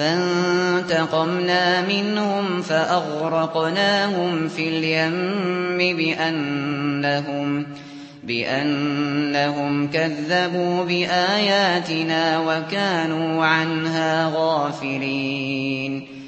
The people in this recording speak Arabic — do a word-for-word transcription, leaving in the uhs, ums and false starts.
فانتقمنا منهم فأغرقناهم في اليم بأنهم, بأنهم كذبوا بآياتنا وكانوا عنها غافلين